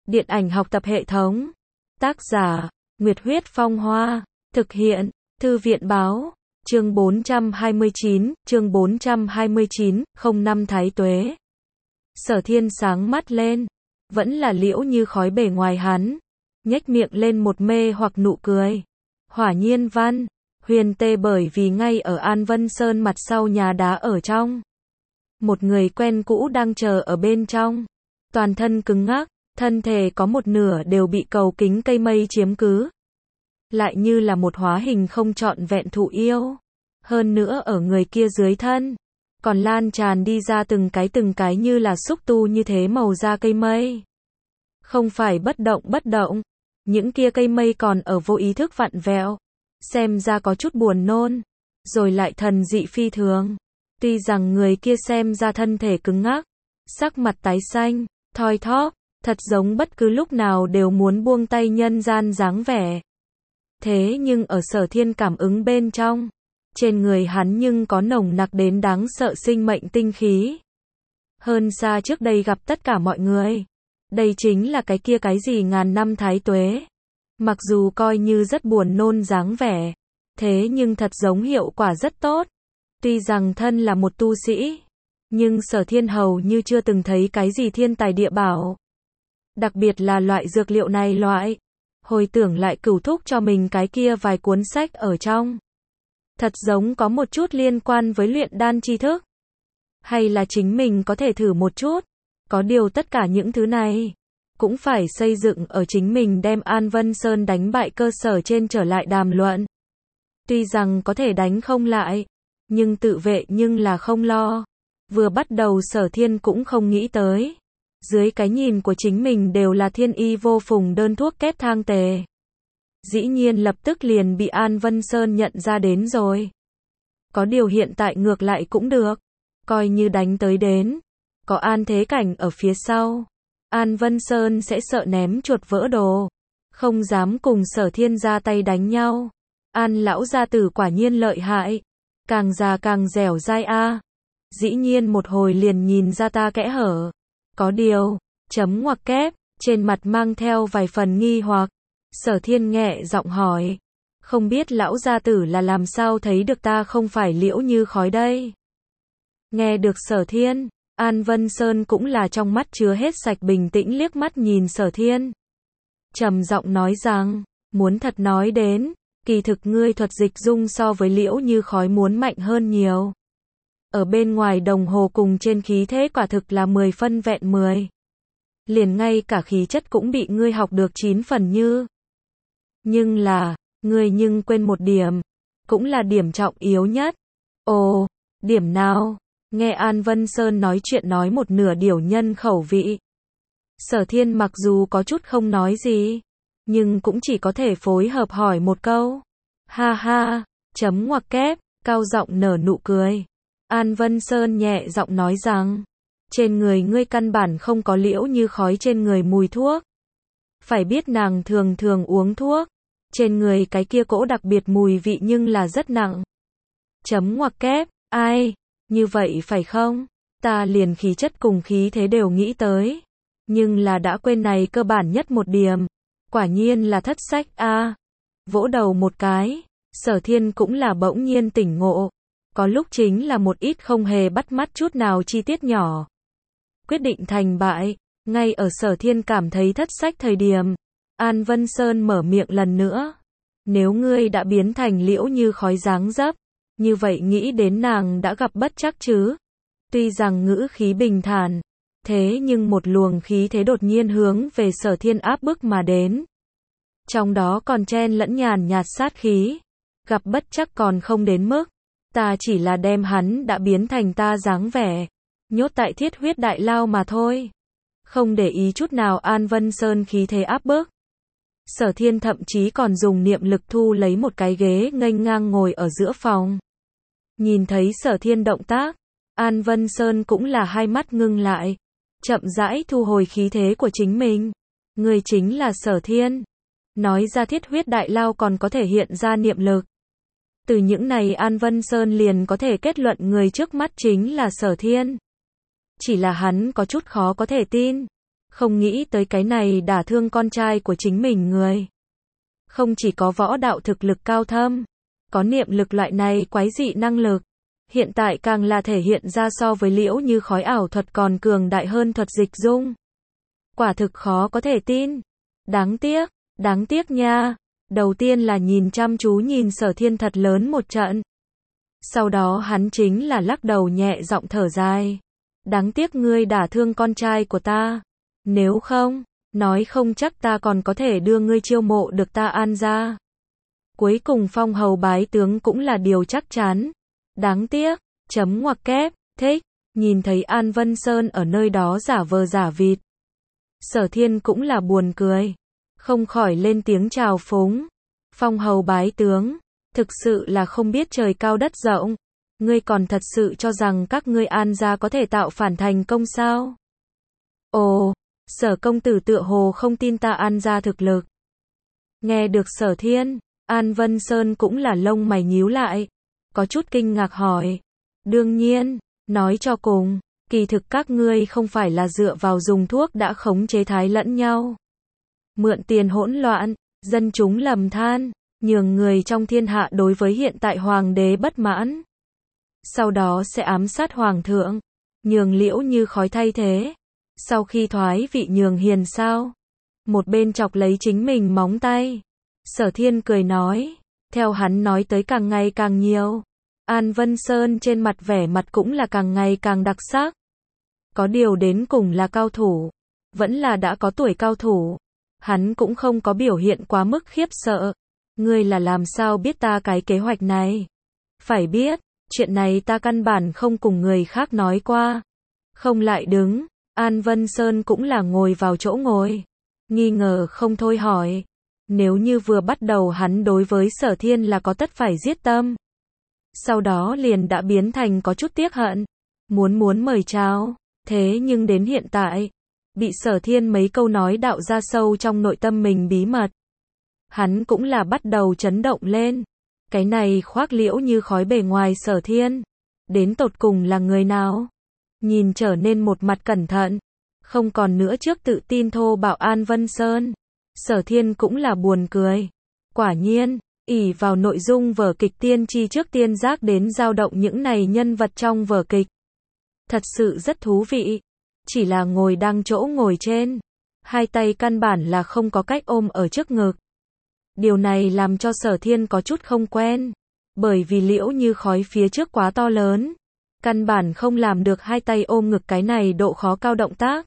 Điện ảnh học tập hệ thống. Tác giả, Nguyệt Huyết Phong Hoa. Thực hiện, Thư viện Báo. Chương 429, chương 429, 05 Thái Tuế. Sở Thiên sáng mắt lên. Vẫn là Liễu Như khói bề ngoài hắn. Nhếch miệng lên một mê hoặc nụ cười. Hỏa Nhiên Văn. Huyền tê bởi vì ngay ở An Vân Sơn mặt sau nhà đá ở trong. Một người quen cũ đang chờ ở bên trong. Toàn thân cứng ngắc, thân thể có một nửa đều bị cầu kính cây mây chiếm cứ. Lại như là một hóa hình không trọn vẹn thụ yêu. Hơn nữa ở người kia dưới thân, còn lan tràn đi ra từng cái như là xúc tu như thế màu da cây mây. Không phải bất động, những kia cây mây còn ở vô ý thức vặn vẹo, xem ra có chút buồn nôn, rồi lại thần dị phi thường. Tuy rằng người kia xem ra thân thể cứng ngắc, sắc mặt tái xanh, thoi thóp, thật giống bất cứ lúc nào đều muốn buông tay nhân gian dáng vẻ. Thế nhưng ở Sở Thiên cảm ứng bên trong, trên người hắn nhưng có nồng nặc đến đáng sợ sinh mệnh tinh khí. Hơn xa trước đây gặp tất cả mọi người. Đây chính là cái kia cái gì ngàn năm thái tuế. Mặc dù coi như rất buồn nôn dáng vẻ, thế nhưng thật giống hiệu quả rất tốt. Tuy rằng thân là một tu sĩ, nhưng Sở Thiên hầu như chưa từng thấy cái gì thiên tài địa bảo. Đặc biệt là loại dược liệu này loại. Hồi tưởng lại cửu thúc cho mình cái kia vài cuốn sách ở trong. Thật giống có một chút liên quan với luyện đan tri thức. Hay là chính mình có thể thử một chút. Có điều tất cả những thứ này cũng phải xây dựng ở chính mình đem An Vân Sơn đánh bại cơ sở trên trở lại đàm luận. Tuy rằng có thể đánh không lại, nhưng tự vệ nhưng là không lo. Vừa bắt đầu Sở Thiên cũng không nghĩ tới. Dưới cái nhìn của chính mình đều là thiên y vô phùng đơn thuốc kép thang tề. Dĩ nhiên lập tức liền bị An Vân Sơn nhận ra đến rồi. Có điều hiện tại ngược lại cũng được. Coi như đánh tới đến. Có An Thế Cảnh ở phía sau. An Vân Sơn sẽ sợ ném chuột vỡ đồ. Không dám cùng Sở Thiên ra tay đánh nhau. An lão gia tử quả nhiên lợi hại. Càng già càng dẻo dai a. Dĩ nhiên một hồi liền nhìn ra ta kẽ hở. Có điều, chấm ngoặc kép, trên mặt mang theo vài phần nghi hoặc. Sở Thiên nhẹ giọng hỏi. Không biết lão gia tử là làm sao thấy được ta không phải Liễu Như khói đây. Nghe được Sở Thiên, An Vân Sơn cũng là trong mắt chứa hết sạch bình tĩnh liếc mắt nhìn Sở Thiên. Trầm giọng nói rằng, muốn thật nói đến, kỳ thực ngươi thuật dịch dung so với Liễu Như khói muốn mạnh hơn nhiều. Ở bên ngoài đồng hồ cùng trên khí thế quả thực là 10 phân vẹn 10. Liền ngay cả khí chất cũng bị ngươi học được 9 phần như. Nhưng là, ngươi nhưng quên một điểm, cũng là điểm trọng yếu nhất. Ồ, điểm nào? Nghe An Vân Sơn nói chuyện nói một nửa điều nhân khẩu vị. Sở Thiên mặc dù có chút không nói gì, nhưng cũng chỉ có thể phối hợp hỏi một câu. Ha ha, chấm ngoặc kép, cao giọng nở nụ cười. An Vân Sơn nhẹ giọng nói rằng, trên người ngươi căn bản không có Liễu Như khói trên người mùi thuốc. Phải biết nàng thường thường uống thuốc, trên người cái kia cỗ đặc biệt mùi vị nhưng là rất nặng. Chấm ngoặc kép, ai, như vậy phải không? Ta liền khí chất cùng khí thế đều nghĩ tới, nhưng là đã quên này cơ bản nhất một điểm. Quả nhiên là thất sách a. Vỗ đầu một cái, Sở Thiên cũng là bỗng nhiên tỉnh ngộ. Có lúc chính là một ít không hề bắt mắt chút nào chi tiết nhỏ. Quyết định thành bại, ngay ở Sở Thiên cảm thấy thất sách thời điểm, An Vân Sơn mở miệng lần nữa. Nếu ngươi đã biến thành Liễu Như khói dáng dấp, như vậy nghĩ đến nàng đã gặp bất trắc chứ. Tuy rằng ngữ khí bình thản, thế nhưng một luồng khí thế đột nhiên hướng về Sở Thiên áp bức mà đến. Trong đó còn chen lẫn nhàn nhạt sát khí. Gặp bất trắc còn không đến mức. Ta chỉ là đem hắn đã biến thành ta dáng vẻ, nhốt tại Thiết Huyết Đại Lao mà thôi. Không để ý chút nào An Vân Sơn khí thế áp bức. Sở Thiên thậm chí còn dùng niệm lực thu lấy một cái ghế nghênh ngang ngồi ở giữa phòng. Nhìn thấy Sở Thiên động tác, An Vân Sơn cũng là hai mắt ngưng lại, chậm rãi thu hồi khí thế của chính mình. Người chính là Sở Thiên. Nói ra Thiết Huyết Đại Lao còn có thể hiện ra niệm lực. Từ những này An Vân Sơn liền có thể kết luận người trước mắt chính là Sở Thiên. Chỉ là hắn có chút khó có thể tin. Không nghĩ tới cái này đả thương con trai của chính mình người. Không chỉ có võ đạo thực lực cao thâm, có niệm lực loại này quái dị năng lực. Hiện tại càng là thể hiện ra so với Liễu Như Khói ảo thuật còn cường đại hơn thuật dịch dung. Quả thực khó có thể tin. Đáng tiếc nha. Đầu tiên là nhìn chăm chú nhìn Sở Thiên thật lớn một trận. Sau đó hắn chính là lắc đầu nhẹ giọng thở dài. Đáng tiếc ngươi đả thương con trai của ta. Nếu không, nói không chắc ta còn có thể đưa ngươi chiêu mộ được ta An gia. Cuối cùng phong hầu bái tướng cũng là điều chắc chắn. Đáng tiếc, chấm ngoặc kép, thích, nhìn thấy An Vân Sơn ở nơi đó giả vờ giả vịt. Sở Thiên cũng là buồn cười, không khỏi lên tiếng chào phúng. Phong hầu bái tướng, thực sự là không biết trời cao đất rộng. Ngươi còn thật sự cho rằng các ngươi An gia có thể tạo phản thành công sao? Ồ, Sở công tử tựa hồ không tin ta An gia thực lực. Nghe được Sở Thiên, An Vân Sơn cũng là lông mày nhíu lại, có chút kinh ngạc hỏi. Đương nhiên, nói cho cùng, kỳ thực các ngươi không phải là dựa vào dùng thuốc đã khống chế thái lẫn nhau. Mượn tiền hỗn loạn, dân chúng lầm than, nhường người trong thiên hạ đối với hiện tại hoàng đế bất mãn. Sau đó sẽ ám sát hoàng thượng, nhường Liễu Như Khói thay thế. Sau khi thoái vị nhường hiền sao? Một bên chọc lấy chính mình móng tay. Sở Thiên cười nói, theo hắn nói tới càng ngày càng nhiều. An Vân Sơn trên mặt vẻ mặt cũng là càng ngày càng đặc sắc. Có điều đến cùng là cao thủ, vẫn là đã có tuổi cao thủ. Hắn cũng không có biểu hiện quá mức khiếp sợ. Ngươi là làm sao biết ta cái kế hoạch này? Phải biết, chuyện này ta căn bản không cùng người khác nói qua. Không lại đứng, An Vân Sơn cũng là ngồi vào chỗ ngồi. Nghi ngờ không thôi hỏi. Nếu như vừa bắt đầu hắn đối với Sở Thiên là có tất phải giết tâm. Sau đó liền đã biến thành có chút tiếc hận. Muốn mời chào. Thế nhưng đến hiện tại, bị Sở Thiên mấy câu nói đạo ra sâu trong nội tâm mình bí mật. Hắn cũng là bắt đầu chấn động lên. Cái này khoác Liễu Như Khói bề ngoài Sở Thiên. Đến tột cùng là người nào? Nhìn trở nên một mặt cẩn thận. Không còn nữa trước tự tin thô bạo An Vân Sơn. Sở Thiên cũng là buồn cười. Quả nhiên, ỷ vào nội dung vở kịch tiên tri trước tiên giác đến dao động những này nhân vật trong vở kịch. Thật sự rất thú vị. Chỉ là ngồi đang chỗ ngồi trên. Hai tay căn bản là không có cách ôm ở trước ngực. Điều này làm cho Sở Thiên có chút không quen. Bởi vì Liễu Như Khói phía trước quá to lớn. Căn bản không làm được hai tay ôm ngực cái này độ khó cao động tác.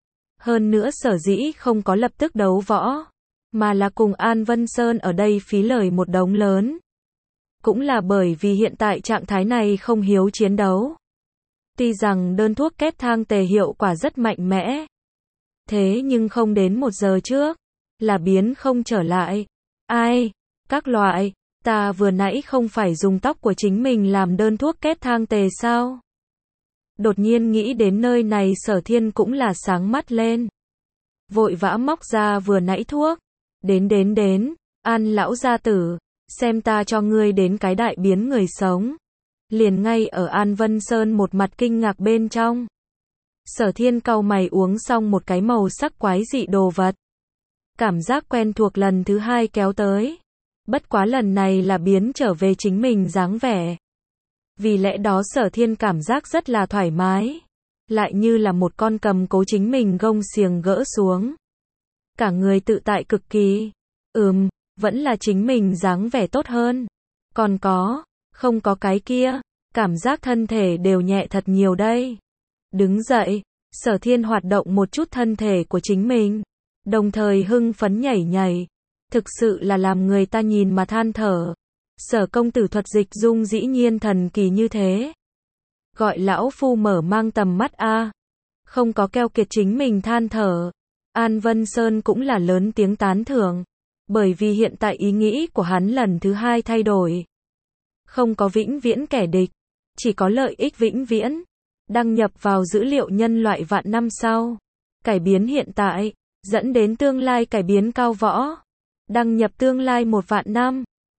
Hơn nữa sở dĩ không có lập tức đấu võ, mà là cùng An Vân Sơn ở đây phí lời một đống lớn. Cũng là bởi vì hiện tại trạng thái này không hiếu chiến đấu. Tuy rằng đơn thuốc kết thang tề hiệu quả rất mạnh mẽ. Thế nhưng không đến 1 giờ trước, là biến không trở lại. Ai? Các loại, ta vừa nãy không phải dùng tóc của chính mình làm đơn thuốc kết thang tề sao? Đột nhiên nghĩ đến nơi này Sở Thiên cũng là sáng mắt lên. Vội vã móc ra vừa nãy thuốc. Đến, An lão gia tử, xem ta cho ngươi đến cái đại biến người sống. Liền ngay ở An Vân Sơn một mặt kinh ngạc bên trong. Sở Thiên cau mày uống xong một cái màu sắc quái dị đồ vật. Cảm giác quen thuộc lần thứ 2 kéo tới. Bất quá lần này là biến trở về chính mình dáng vẻ. Vì lẽ đó Sở Thiên cảm giác rất là thoải mái. Lại như là một con cầm cố chính mình gông xiềng gỡ xuống. Cả người tự tại cực kỳ. Vẫn là chính mình dáng vẻ tốt hơn. Còn không có cái kia. Cảm giác thân thể đều nhẹ thật nhiều đây. Đứng dậy, Sở Thiên hoạt động một chút thân thể của chính mình. Đồng thời hưng phấn nhảy. Thực sự là làm người ta nhìn mà than thở. Sở công tử thuật dịch dung dĩ nhiên thần kỳ như thế. Gọi lão phu mở mang tầm mắt a. Không có keo kiệt chính mình than thở. An Vân Sơn cũng là lớn tiếng tán thưởng. Bởi vì hiện tại ý nghĩ của hắn lần thứ 2 thay đổi. Không có vĩnh viễn kẻ địch. Chỉ có lợi ích vĩnh viễn. Đăng nhập vào dữ liệu nhân loại vạn năm sau. Cải biến hiện tại. Dẫn đến tương lai cải biến cao võ. Đăng nhập tương lai 1 vạn năm.